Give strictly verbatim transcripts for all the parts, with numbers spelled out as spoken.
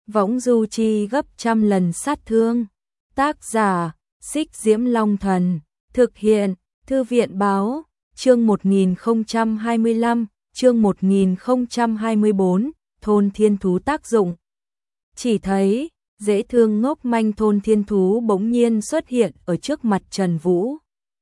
võng du chi gấp trăm lần sát thương. Tác giả, Xích Diễm Long Thần, thực hiện, Thư viện Báo, chương một nghìn không trăm hai mươi lăm, chương một nghìn không trăm hai mươi bốn, thôn thiên thú tác dụng. Chỉ thấy, dễ thương ngốc manh thôn thiên thú bỗng nhiên xuất hiện ở trước mặt Trần Vũ.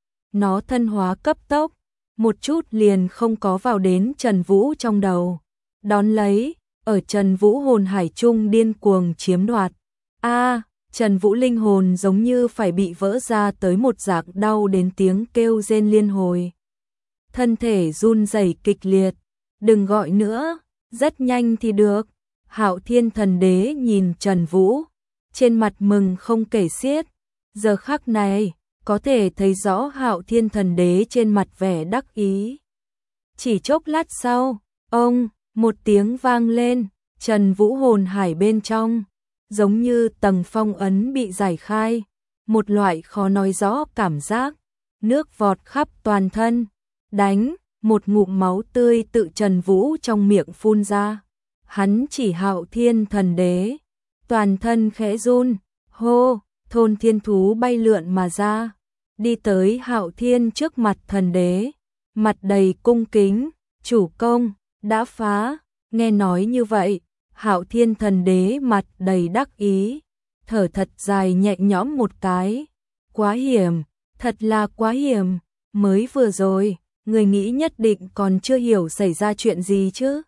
Nó thân hóa cấp tốc, một chút liền không có vào đến Trần Vũ trong đầu. Đón lấy, ở Trần Vũ hồn hải trung điên cuồng chiếm đoạt. A, à, Trần Vũ linh hồn giống như phải bị vỡ ra tới một dạng, đau đến tiếng kêu rên liên hồi. Thân thể run rẩy kịch liệt. Đừng gọi nữa, rất nhanh thì được. Hạo Thiên Thần Đế nhìn Trần Vũ, trên mặt mừng không kể xiết. Giờ khắc này, có thể thấy rõ Hạo Thiên Thần Đế trên mặt vẻ đắc ý. Chỉ chốc lát sau, ông, một tiếng vang lên, Trần Vũ hồn hải bên trong, giống như tầng phong ấn bị giải khai, một loại khó nói rõ cảm giác, nước vọt khắp toàn thân, đánh, một ngụm máu tươi tự Trần Vũ trong miệng phun ra. Hắn chỉ Hạo Thiên Thần Đế, toàn thân khẽ run, hô, thôn thiên thú bay lượn mà ra, đi tới Hạo Thiên trước mặt Thần Đế, mặt đầy cung kính, chủ công, đã phá. Nghe nói như vậy, Hạo Thiên Thần Đế mặt đầy đắc ý, thở thật dài nhẹ nhõm một cái. Quá hiểm, thật là quá hiểm, mới vừa rồi, người nghĩ nhất định còn chưa hiểu xảy ra chuyện gì chứ.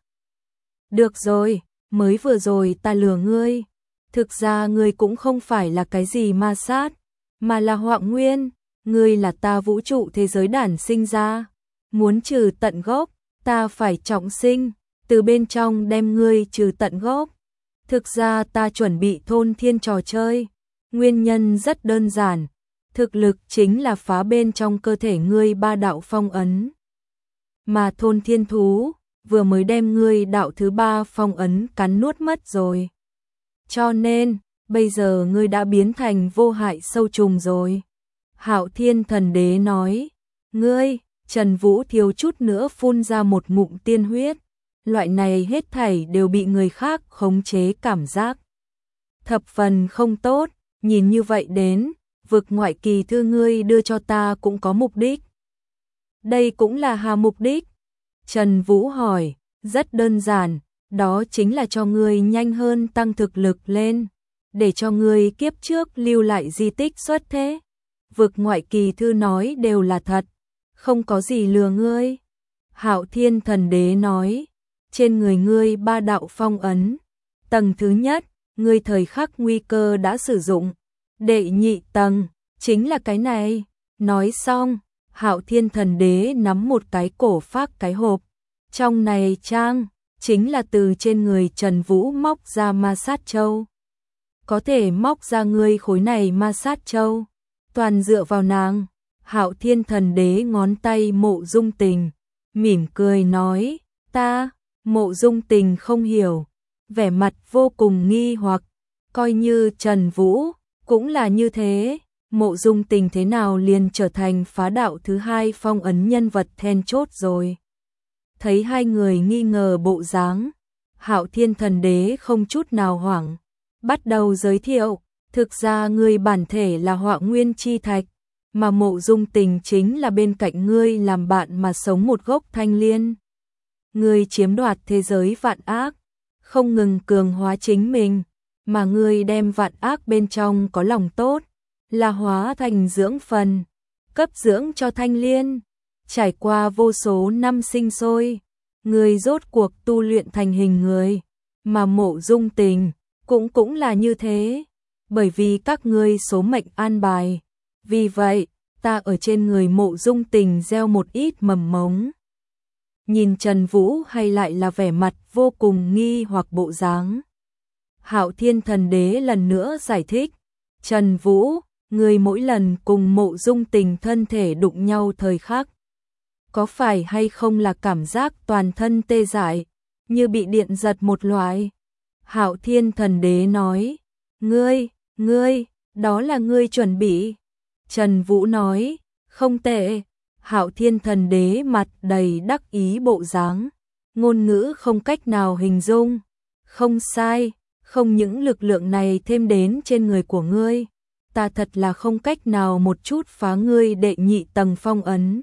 Được rồi, mới vừa rồi ta lừa ngươi, thực ra ngươi cũng không phải là cái gì ma sát, mà là Hoạng Nguyên, ngươi là ta vũ trụ thế giới đản sinh ra, muốn trừ tận gốc, ta phải trọng sinh, từ bên trong đem ngươi trừ tận gốc. Thực ra ta chuẩn bị thôn thiên trò chơi, nguyên nhân rất đơn giản, thực lực chính là phá bên trong cơ thể ngươi ba đạo phong ấn. Mà thôn thiên thú vừa mới đem ngươi đạo thứ ba phong ấn cắn nuốt mất rồi. Cho nên, bây giờ ngươi đã biến thành vô hại sâu trùng rồi. Hạo Thiên Thần Đế nói, ngươi, Trần Vũ thiếu chút nữa phun ra một ngụm tiên huyết. Loại này hết thảy đều bị người khác khống chế cảm giác. Thập phần không tốt, nhìn như vậy đến, vực ngoại kỳ thư ngươi đưa cho ta cũng có mục đích. Đây cũng là hà mục đích. Trần Vũ hỏi, rất đơn giản, đó chính là cho ngươi nhanh hơn tăng thực lực lên, để cho ngươi kiếp trước lưu lại di tích xuất thế. Vực ngoại kỳ thư nói đều là thật, không có gì lừa ngươi. Hạo Thiên Thần Đế nói, trên người ngươi ba đạo phong ấn, tầng thứ nhất, ngươi thời khắc nguy cơ đã sử dụng, đệ nhị tầng, chính là cái này. Nói xong, Hạo Thiên Thần Đế nắm một cái cổ phác cái hộp, trong này trang, chính là từ trên người Trần Vũ móc ra ma sát châu. Có thể móc ra ngươi khối này ma sát châu, toàn dựa vào nàng. Hạo Thiên Thần Đế ngón tay Mộ Dung Tình, mỉm cười nói, ta, Mộ Dung Tình không hiểu, vẻ mặt vô cùng nghi hoặc, coi như Trần Vũ, cũng là như thế, Mộ Dung Tình thế nào liền trở thành phá đạo thứ hai phong ấn nhân vật then chốt rồi. Thấy hai người nghi ngờ bộ dáng, Hạo Thiên Thần Đế không chút nào hoảng, bắt đầu giới thiệu, thực ra ngươi bản thể là Hoạng Nguyên chi thạch, mà Mộ Dung Tình chính là bên cạnh ngươi làm bạn mà sống một gốc thanh liên. Ngươi chiếm đoạt thế giới vạn ác, không ngừng cường hóa chính mình, mà ngươi đem vạn ác bên trong có lòng tốt, là hóa thành dưỡng phần, cấp dưỡng cho thanh liên. Trải qua vô số năm sinh sôi, ngươi rốt cuộc tu luyện thành hình người, mà Mộ Dung Tình cũng cũng là như thế, bởi vì các ngươi số mệnh an bài. Vì vậy, ta ở trên người Mộ Dung Tình gieo một ít mầm mống. Nhìn Trần Vũ hay lại là vẻ mặt vô cùng nghi hoặc bộ dáng. Hạo Thiên Thần Đế lần nữa giải thích, Trần Vũ, người mỗi lần cùng Mộ Dung Tình thân thể đụng nhau thời khắc, có phải hay không là cảm giác toàn thân tê dại, như bị điện giật một loại? Hạo Thiên Thần Đế nói, ngươi, ngươi, đó là ngươi chuẩn bị. Trần Vũ nói, không tệ. Hạo Thiên Thần Đế mặt đầy đắc ý bộ dáng, ngôn ngữ không cách nào hình dung. Không sai, không những lực lượng này thêm đến trên người của ngươi, ta thật là không cách nào một chút phá ngươi đệ nhị tầng phong ấn.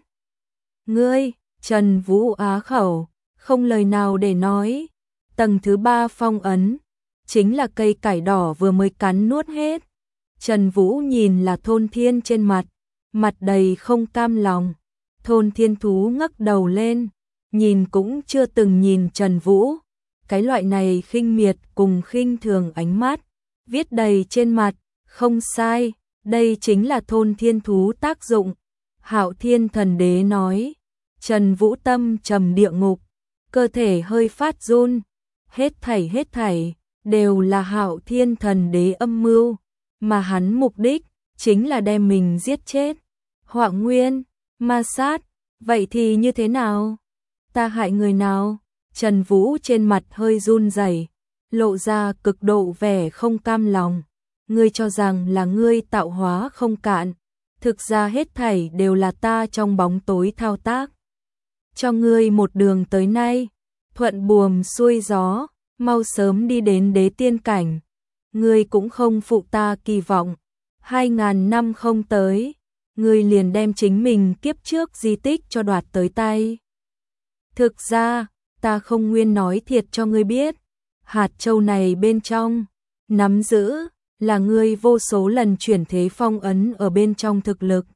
Ngươi, Trần Vũ á khẩu, không lời nào để nói. Tầng thứ ba phong ấn, chính là cây cải đỏ vừa mới cắn nuốt hết. Trần Vũ nhìn là Thôn Thiên trên mặt, mặt đầy không cam lòng. Thôn Thiên thú ngẩng đầu lên, nhìn cũng chưa từng nhìn Trần Vũ. Cái loại này khinh miệt cùng khinh thường ánh mắt, viết đầy trên mặt, không sai, đây chính là Thôn Thiên thú tác dụng. Hạo Thiên Thần Đế nói. Trần Vũ tâm trầm địa ngục, cơ thể hơi phát run, hết thảy hết thảy đều là Hạo Thiên Thần Đế âm mưu, mà hắn mục đích chính là đem mình giết chết. Họa Nguyên, ma sát, vậy thì như thế nào? Ta hại người nào? Trần Vũ trên mặt hơi run rẩy, lộ ra cực độ vẻ không cam lòng. Ngươi cho rằng là ngươi tạo hóa không cạn, thực ra hết thảy đều là ta trong bóng tối thao tác. Cho ngươi một đường tới nay, thuận buồm xuôi gió, mau sớm đi đến đế tiên cảnh. Ngươi cũng không phụ ta kỳ vọng, hai ngàn năm không tới, ngươi liền đem chính mình kiếp trước di tích cho đoạt tới tay. Thực ra, ta không nguyên nói thiệt cho ngươi biết, hạt châu này bên trong, nắm giữ, là ngươi vô số lần chuyển thế phong ấn ở bên trong thực lực.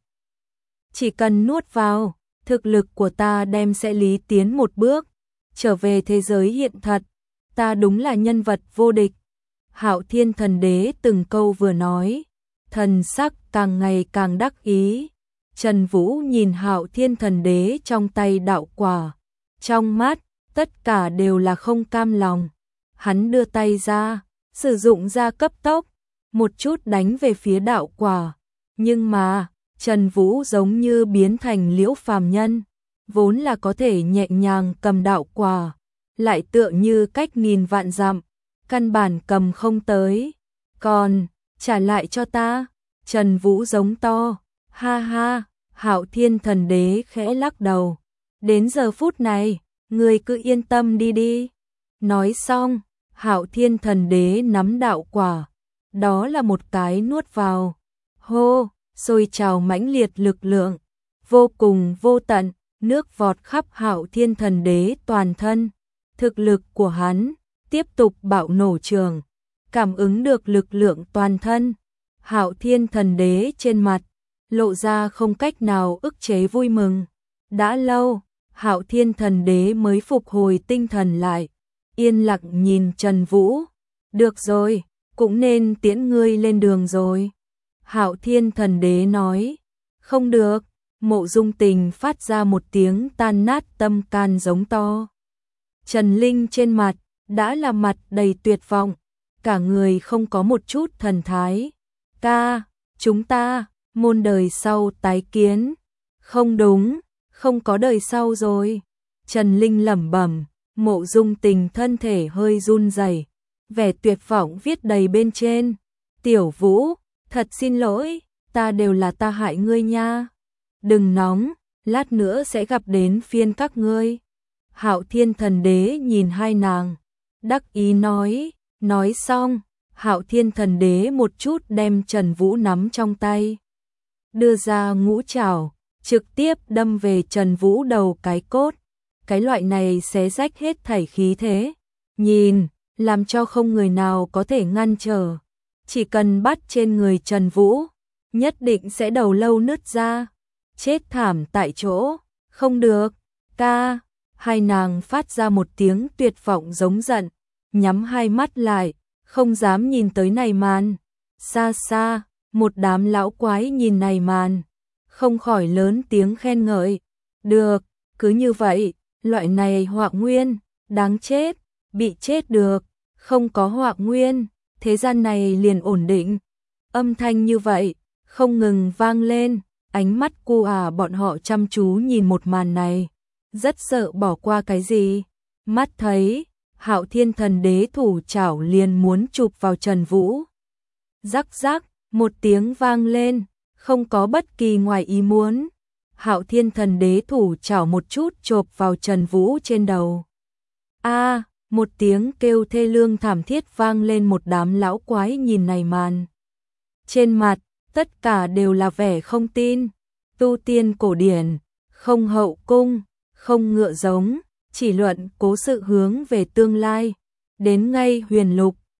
Chỉ cần nuốt vào, thực lực của ta đem sẽ lý tiến một bước, trở về thế giới hiện thật, ta đúng là nhân vật vô địch. Hạo Thiên Thần Đế từng câu vừa nói, thần sắc càng ngày càng đắc ý. Trần Vũ nhìn Hạo Thiên Thần Đế trong tay đạo quả, trong mắt, tất cả đều là không cam lòng. Hắn đưa tay ra, sử dụng ra cấp tốc, một chút đánh về phía đạo quả. Nhưng mà, Trần Vũ giống như biến thành liễu phàm nhân, vốn là có thể nhẹ nhàng cầm đạo quả, lại tựa như cách nghìn vạn dặm, căn bản cầm không tới. Còn, trả lại cho ta, Trần Vũ giống to, ha ha. Hạo Thiên Thần Đế khẽ lắc đầu, đến giờ phút này, ngươi cứ yên tâm đi đi. Nói xong, Hạo Thiên Thần Đế nắm đạo quả, đó là một cái nuốt vào, hô, sôi trào mãnh liệt lực lượng, vô cùng vô tận, nước vọt khắp Hạo Thiên Thần Đế toàn thân. Thực lực của hắn tiếp tục bạo nổ trường, cảm ứng được lực lượng toàn thân. Hạo Thiên Thần Đế trên mặt lộ ra không cách nào ức chế vui mừng. Đã lâu, Hạo Thiên Thần Đế mới phục hồi tinh thần lại, yên lặng nhìn Trần Vũ. Được rồi, cũng nên tiễn ngươi lên đường rồi. Hạo Thiên Thần Đế nói. Không được, Mộ Dung Tình phát ra một tiếng tan nát tâm can giống to. Trần Linh trên mặt đã là mặt đầy tuyệt vọng, cả người không có một chút thần thái. Ca, chúng ta, môn đời sau tái kiến. Không đúng, không có đời sau rồi. Trần Linh lẩm bẩm, Mộ Dung Tình thân thể hơi run rẩy, vẻ tuyệt vọng viết đầy bên trên. Tiểu Vũ, thật xin lỗi, ta đều là ta hại ngươi nha. Đừng nóng, lát nữa sẽ gặp đến phiên các ngươi. Hạo Thiên Thần Đế nhìn hai nàng, đắc ý nói. Nói xong, Hạo Thiên Thần Đế một chút đem Trần Vũ nắm trong tay, đưa ra ngũ trảo, trực tiếp đâm về Trần Vũ đầu cái cốt. Cái loại này xé rách hết thảy khí thế, nhìn, làm cho không người nào có thể ngăn trở. Chỉ cần bắt trên người Trần Vũ, nhất định sẽ đầu lâu nứt ra, chết thảm tại chỗ. Không được, ca. Hai nàng phát ra một tiếng tuyệt vọng giống giận, nhắm hai mắt lại, không dám nhìn tới này màn. Xa xa, một đám lão quái nhìn này màn, không khỏi lớn tiếng khen ngợi. Được, cứ như vậy, loại này Họa Nguyên, đáng chết, bị chết được, không có Họa Nguyên, thế gian này liền ổn định. Âm thanh như vậy, không ngừng vang lên, ánh mắt cu à bọn họ chăm chú nhìn một màn này, rất sợ bỏ qua cái gì. Mắt thấy, Hạo Thiên Thần Đế thủ chảo liền muốn chụp vào Trần Vũ. Rắc rắc, một tiếng vang lên, không có bất kỳ ngoài ý muốn. Hạo Thiên Thần Đế thủ chảo một chút chộp vào Trần Vũ trên đầu. A, Một tiếng kêu thê lương thảm thiết vang lên, một đám lão quái nhìn này màn. Trên mặt, tất cả đều là vẻ không tin. Tu tiên cổ điển, không hậu cung, không ngựa giống, chỉ luận cố sự hướng về tương lai. Đến ngay huyền lục,